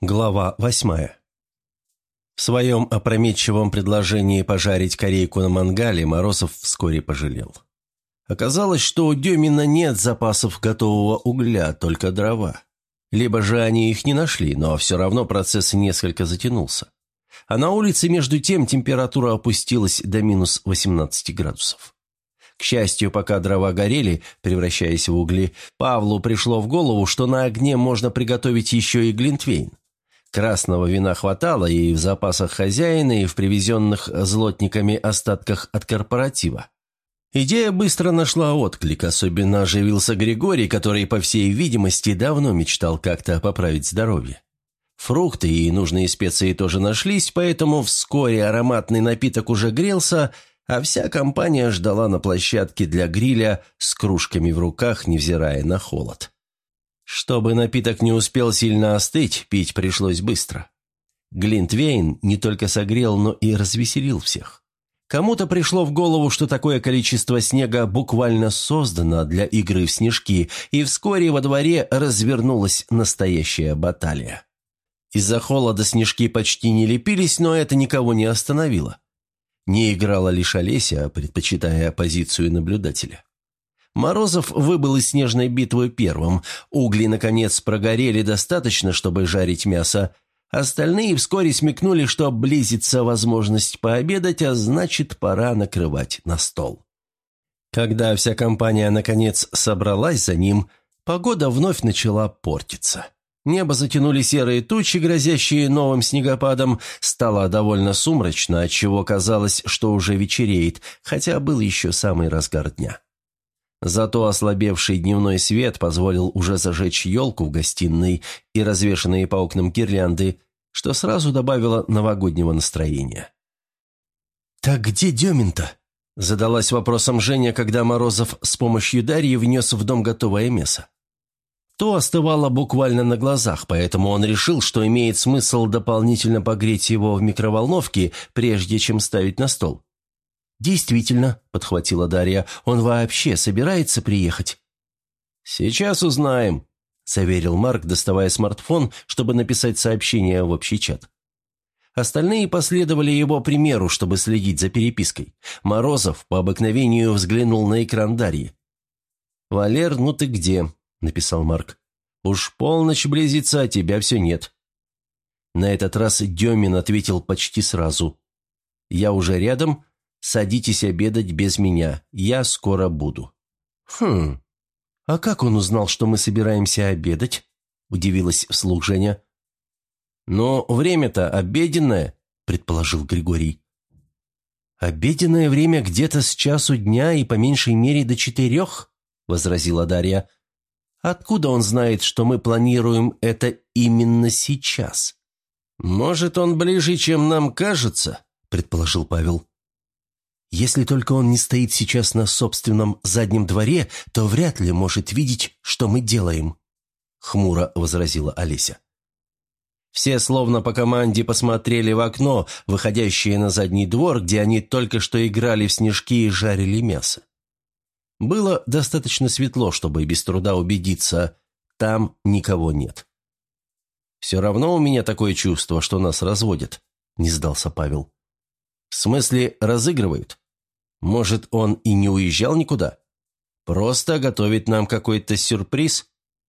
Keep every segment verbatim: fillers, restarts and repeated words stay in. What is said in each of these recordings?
Глава восьмая. В своем опрометчивом предложении пожарить корейку на мангале Морозов вскоре пожалел. Оказалось, что у Демина нет запасов готового угля, только дрова. Либо же они их не нашли, но все равно процесс несколько затянулся. А на улице, между тем, температура опустилась до минус восемнадцати градусов. К счастью, пока дрова горели, превращаясь в угли, Павлу пришло в голову, что на огне можно приготовить еще и глинтвейн. Красного вина хватало и в запасах хозяина, и в привезенных злотниками остатках от корпоратива. Идея быстро нашла отклик, особенно оживился Григорий, который, по всей видимости, давно мечтал как-то поправить здоровье. Фрукты и нужные специи тоже нашлись, поэтому вскоре ароматный напиток уже грелся, а вся компания ждала на площадке для гриля с кружками в руках, невзирая на холод. Чтобы напиток не успел сильно остыть, пить пришлось быстро. Глинтвейн не только согрел, но и развеселил всех. Кому-то пришло в голову, что такое количество снега буквально создано для игры в снежки, и вскоре во дворе развернулась настоящая баталия. Из-за холода снежки почти не лепились, но это никого не остановило. Не играла лишь Олеся, предпочитая позицию наблюдателя. Морозов выбыл из снежной битвы первым. Угли, наконец, прогорели достаточно, чтобы жарить мясо. Остальные вскоре смекнули, что близится возможность пообедать, а значит, пора накрывать на стол. Когда вся компания, наконец, собралась за ним, погода вновь начала портиться. Небо затянули серые тучи, грозящие новым снегопадом. Стало довольно сумрачно, отчего казалось, что уже вечереет, хотя был еще самый разгар дня. Зато ослабевший дневной свет позволил уже зажечь елку в гостиной и развешанные по окнам гирлянды, что сразу добавило новогоднего настроения. «Так где Демин-то?» – задалась вопросом Женя, когда Морозов с помощью Дарьи внес в дом готовое мясо. То остывало буквально на глазах, поэтому он решил, что имеет смысл дополнительно погреть его в микроволновке, прежде чем ставить на стол. «Действительно», – подхватила Дарья, – «он вообще собирается приехать?» «Сейчас узнаем», – заверил Марк, доставая смартфон, чтобы написать сообщение в общий чат. Остальные последовали его примеру, чтобы следить за перепиской. Морозов по обыкновению взглянул на экран Дарьи. «Валер, ну ты где?» – написал Марк. «Уж полночь близится, а тебя все нет». На этот раз Демин ответил почти сразу. «Я уже рядом. Садитесь обедать без меня. Я скоро буду». «Хм, а как он узнал, что мы собираемся обедать?» – удивилась вслух Женя. «Но время-то обеденное», – предположил Григорий. «Обеденное время где-то с часу дня и по меньшей мере до четырех», – возразила Дарья. «Откуда он знает, что мы планируем это именно сейчас?» «Может, он ближе, чем нам кажется», – предположил Павел. «Если только он не стоит сейчас на собственном заднем дворе, то вряд ли может видеть, что мы делаем», — хмуро возразила Олеся. Все словно по команде посмотрели в окно, выходящее на задний двор, где они только что играли в снежки и жарили мясо. Было достаточно светло, чтобы без труда убедиться, там никого нет. «Все равно у меня такое чувство, что нас разводят», — не сдался Павел. «В смысле, разыгрывают? Может, он и не уезжал никуда? Просто готовит нам какой-то сюрприз?»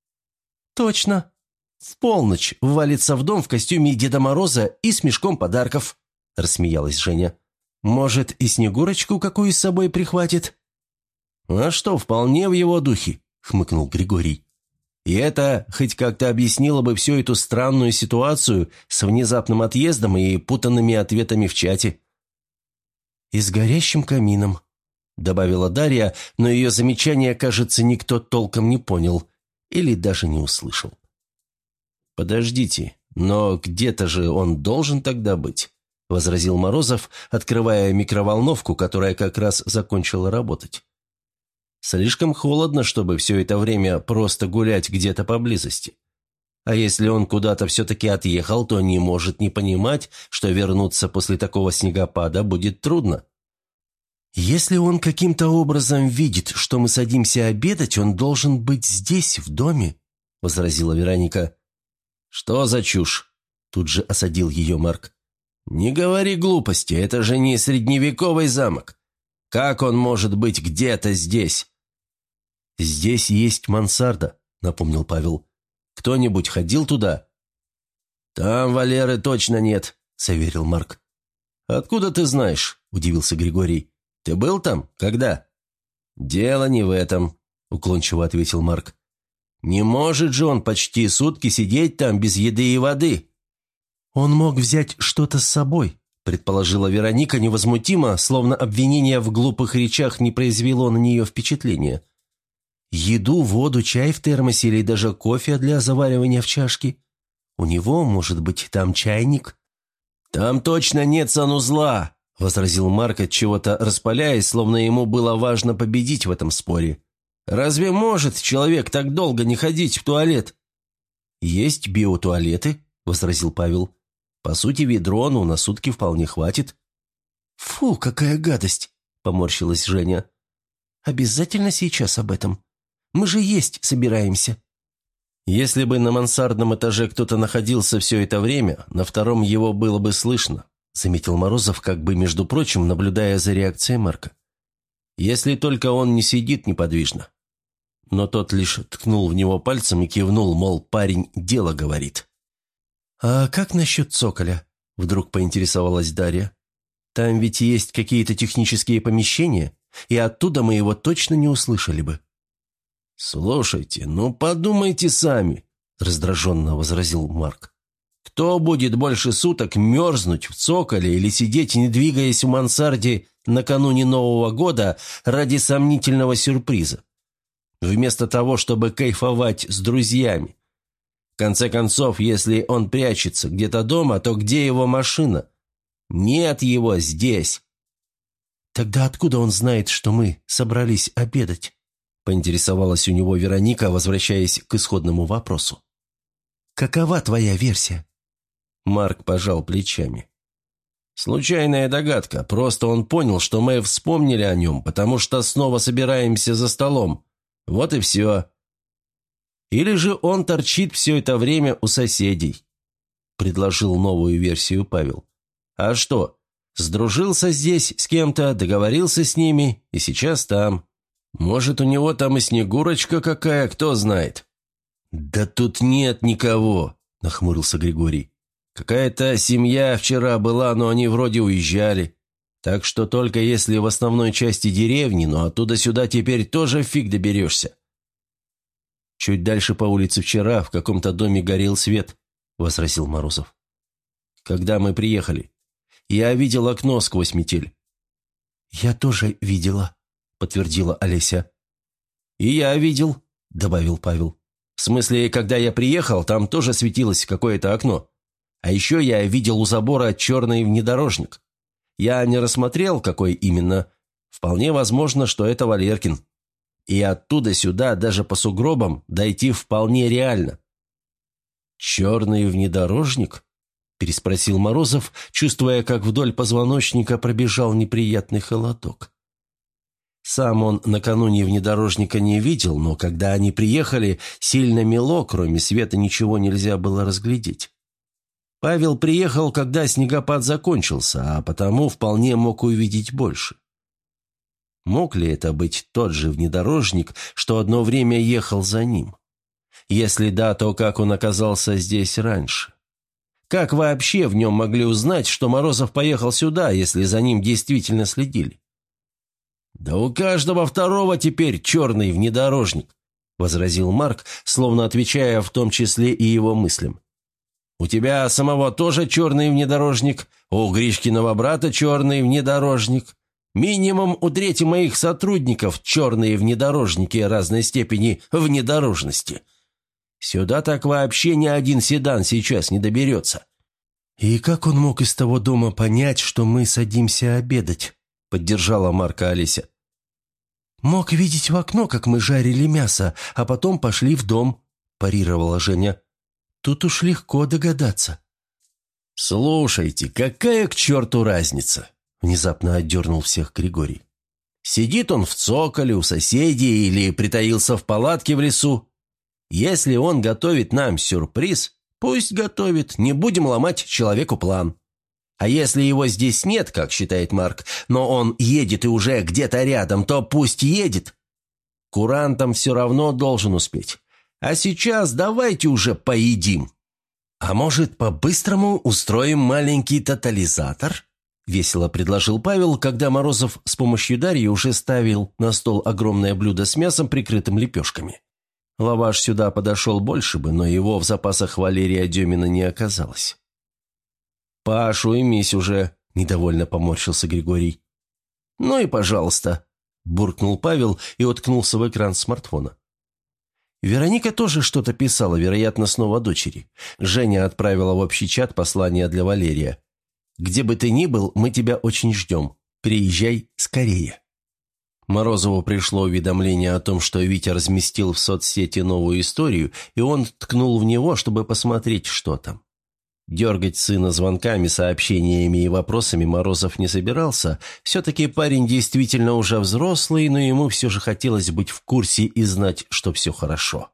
«Точно. В полночь ввалится в дом в костюме Деда Мороза и с мешком подарков», – рассмеялась Женя. «Может, и Снегурочку какую с собой прихватит?» «А что, вполне в его духе», – хмыкнул Григорий. «И это хоть как-то объяснило бы всю эту странную ситуацию с внезапным отъездом и путанными ответами в чате». «И с горящим камином», – добавила Дарья, но ее замечание, кажется, никто толком не понял или даже не услышал. «Подождите, но где-то же он должен тогда быть», – возразил Морозов, открывая микроволновку, которая как раз закончила работать. «Слишком холодно, чтобы все это время просто гулять где-то поблизости. А если он куда-то все-таки отъехал, то не может не понимать, что вернуться после такого снегопада будет трудно». «Если он каким-то образом видит, что мы садимся обедать, он должен быть здесь, в доме», – возразила Вероника. «Что за чушь?» тут же осадил ее Марк. «Не говори глупости, это же не средневековый замок. Как он может быть где-то здесь?» «Здесь есть мансарда», — напомнил Павел. «Кто-нибудь ходил туда?» «Там Валеры точно нет», — заверил Марк. «Откуда ты знаешь?» – удивился Григорий. «Ты был там? Когда?» «Дело не в этом», – уклончиво ответил Марк. «Не может же он почти сутки сидеть там без еды и воды». «Он мог взять что-то с собой», – предположила Вероника невозмутимо, словно обвинение в глупых речах не произвело на нее впечатления. «Еду, воду, чай в термосе или даже кофе для заваривания в чашке. У него, может быть, там чайник?» «Там точно нет санузла», – возразил Марк, от чего-то распаляясь, словно ему было важно победить в этом споре. «Разве может человек так долго не ходить в туалет?» «Есть биотуалеты», – возразил Павел. «По сути, ведро, ну, на сутки вполне хватит». «Фу, какая гадость!» – поморщилась Женя. «Обязательно сейчас об этом? Мы же есть собираемся». Если бы на мансардном этаже кто-то находился все это время, на втором его было бы слышно, заметил Морозов, как бы, между прочим, наблюдая за реакцией Марка. Если только он не сидит неподвижно. Но тот лишь ткнул в него пальцем и кивнул, мол, парень дело говорит. «А как насчет цоколя?» – вдруг поинтересовалась Дарья. «Там ведь есть какие-то технические помещения, и оттуда мы его точно не услышали бы». «Слушайте, ну подумайте сами», – раздраженно возразил Марк. «Кто будет больше суток мерзнуть в цоколе или сидеть, не двигаясь в мансарде накануне Нового года ради сомнительного сюрприза? Вместо того, чтобы кайфовать с друзьями. В конце концов, если он прячется где-то дома, то где его машина? Нет его здесь». «Тогда откуда он знает, что мы собрались обедать?» поинтересовалась у него Вероника, возвращаясь к исходному вопросу. «Какова твоя версия?» Марк пожал плечами. «Случайная догадка. Просто он понял, что мы вспомнили о нем, потому что снова собираемся за столом. Вот и все. Или же он торчит все это время у соседей», – предложил новую версию Павел. «А что, сдружился здесь с кем-то, договорился с ними, и сейчас там. Может, у него там и Снегурочка какая, кто знает». «Да тут нет никого», – нахмурился Григорий. «Какая-то семья вчера была, но они вроде уезжали. Так что только если в основной части деревни, но оттуда сюда теперь тоже фиг доберешься». «Чуть дальше по улице вчера в каком-то доме горел свет», – возразил Морозов. «Когда мы приехали, я видел окно сквозь метель». «Я тоже видела», – подтвердила Олеся. «И я видел», – добавил Павел. «В смысле, когда я приехал, там тоже светилось какое-то окно. А еще я видел у забора черный внедорожник. Я не рассмотрел, какой именно. Вполне возможно, что это Валеркин. И оттуда сюда, даже по сугробам, дойти вполне реально». «Черный внедорожник?» – переспросил Морозов, чувствуя, как вдоль позвоночника пробежал неприятный холодок. Сам он накануне внедорожника не видел, но когда они приехали, сильно мело, кроме света ничего нельзя было разглядеть. Павел приехал, когда снегопад закончился, а потому вполне мог увидеть больше. Мог ли это быть тот же внедорожник, что одно время ехал за ним? Если да, то как он оказался здесь раньше? Как вообще в нем могли узнать, что Морозов поехал сюда, если за ним действительно следили? «Да у каждого второго теперь черный внедорожник», – возразил Марк, словно отвечая в том числе и его мыслям. «У тебя самого тоже черный внедорожник, у Гришкиного брата черный внедорожник. Минимум у трети моих сотрудников черные внедорожники разной степени внедорожности. Сюда так вообще ни один седан сейчас не доберется». «И как он мог из того дома понять, что мы садимся обедать?» – поддержала Марка Олеся. «Мог видеть в окно, как мы жарили мясо, а потом пошли в дом», – парировала Женя. «Тут уж легко догадаться». «Слушайте, какая к черту разница?» – внезапно отдернул всех Григорий. «Сидит он в цоколе у соседей или притаился в палатке в лесу. Если он готовит нам сюрприз, Пусть готовит, не будем ломать человеку план. А если его здесь нет, как считает Марк, но он едет и уже где-то рядом, то пусть едет. Курантам все равно должен успеть. А сейчас давайте уже поедим. А может, по-быстрому устроим маленький тотализатор? Весело предложил Павел, когда Морозов с помощью Дарьи уже ставил на стол огромное блюдо с мясом, прикрытым лепешками. Лаваш сюда подошел больше бы, но его в запасах Валерия Демина не оказалось. «Паш, уймись уже», – недовольно поморщился Григорий. «Ну и пожалуйста», – буркнул Павел и уткнулся в экран смартфона. Вероника тоже что-то писала, вероятно, снова дочери. Женя отправила в общий чат послание для Валерия. «Где бы ты ни был, мы тебя очень ждем. Приезжай скорее». Морозову пришло уведомление о том, что Витя разместил в соцсети новую историю, и он ткнул в него, чтобы посмотреть, что там. Дергать сына звонками, сообщениями и вопросами Морозов не собирался. Все-таки парень действительно уже взрослый, но ему все же хотелось быть в курсе и знать, что все хорошо.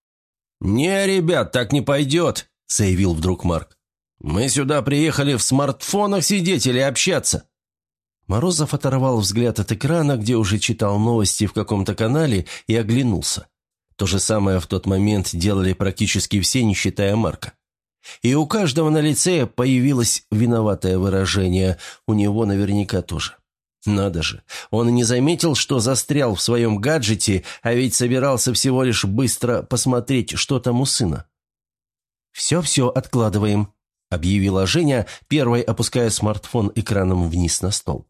«Не, ребят, так не пойдет», – заявил вдруг Марк. «Мы сюда приехали в смартфонах сидеть или общаться». Морозов оторвал взгляд от экрана, где уже читал новости в каком-то канале, и оглянулся. То же самое в тот момент делали практически все, не считая Марка. И у каждого на лице появилось виноватое выражение, у него наверняка тоже. Надо же, он не заметил, что застрял в своем гаджете, а ведь собирался всего лишь быстро посмотреть, что там у сына. «Все-все, откладываем», – объявила Женя, первой опуская смартфон экраном вниз на стол.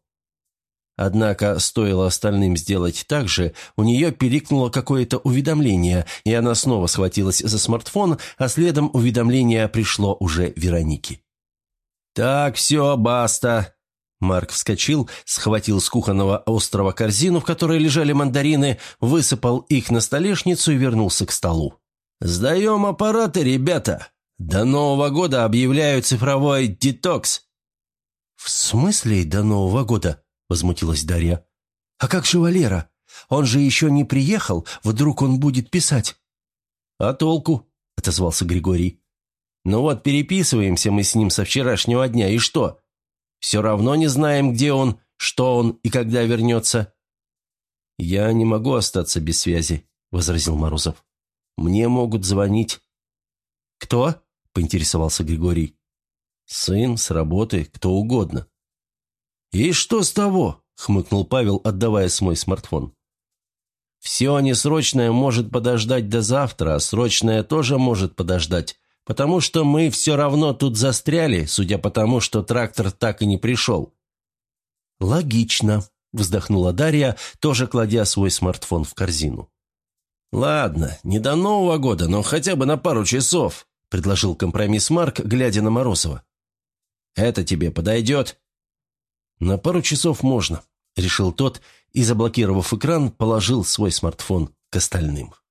Однако, стоило остальным сделать так же, у нее пиликнуло какое-то уведомление, и она снова схватилась за смартфон, а следом уведомление пришло уже Веронике. «Так, все, баста!» Марк вскочил, схватил с кухонного острова корзину, в которой лежали мандарины, высыпал их на столешницу и вернулся к столу. «Сдаем аппараты, ребята! До Нового года объявляю цифровой детокс!» «В смысле до Нового года?» – возмутилась Дарья. «А как же Валера? Он же еще не приехал, вдруг он будет писать?» «А толку?» – отозвался Григорий. «Ну вот переписываемся мы с ним со вчерашнего дня, и что? Все равно не знаем, где он, что он и когда вернется». «Я не могу остаться без связи», – возразил Морозов. «Мне могут звонить». «Кто?» – поинтересовался Григорий. «Сын, с работы, кто угодно». «И что с того?» – хмыкнул Павел, отдавая свой смартфон. «Все несрочное может подождать до завтра, а срочное тоже может подождать, потому что мы все равно тут застряли, судя по тому, что трактор так и не пришел». «Логично», – вздохнула Дарья, тоже кладя свой смартфон в корзину. «Ладно, не до Нового года, но хотя бы на пару часов», – предложил компромисс Марк, глядя на Морозова. «Это тебе подойдет?» «На пару часов можно», – решил тот и, заблокировав экран, положил свой смартфон к остальным.